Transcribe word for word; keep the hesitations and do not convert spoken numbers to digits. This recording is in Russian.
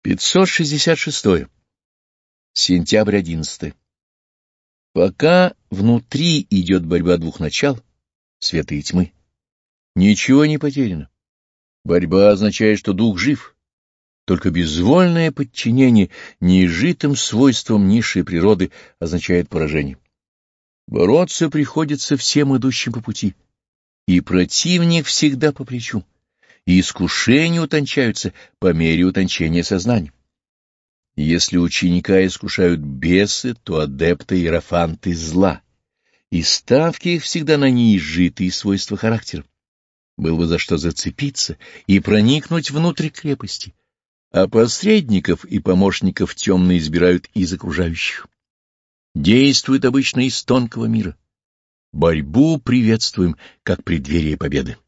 пятьсот шестьдесят шесть. Сентябрь одиннадцатый. Пока внутри идет борьба двух начал, света и тьмы, ничего не потеряно. Борьба означает, что дух жив. Только безвольное подчинение неизжитым свойствам низшей природы означает поражение. Бороться приходится всем идущим по пути, и противник всегда по плечу, и искушения утончаются по мере утончения сознания. Если ученика искушают бесы, то адепты — иерофанты зла, и ставки их всегда на неизжитые свойства характера. Было бы за что зацепиться и проникнуть внутрь крепости, а посредников и помощников темно избирают из окружающих. Действуют обычно из тонкого мира. Борьбу приветствуем как преддверие победы.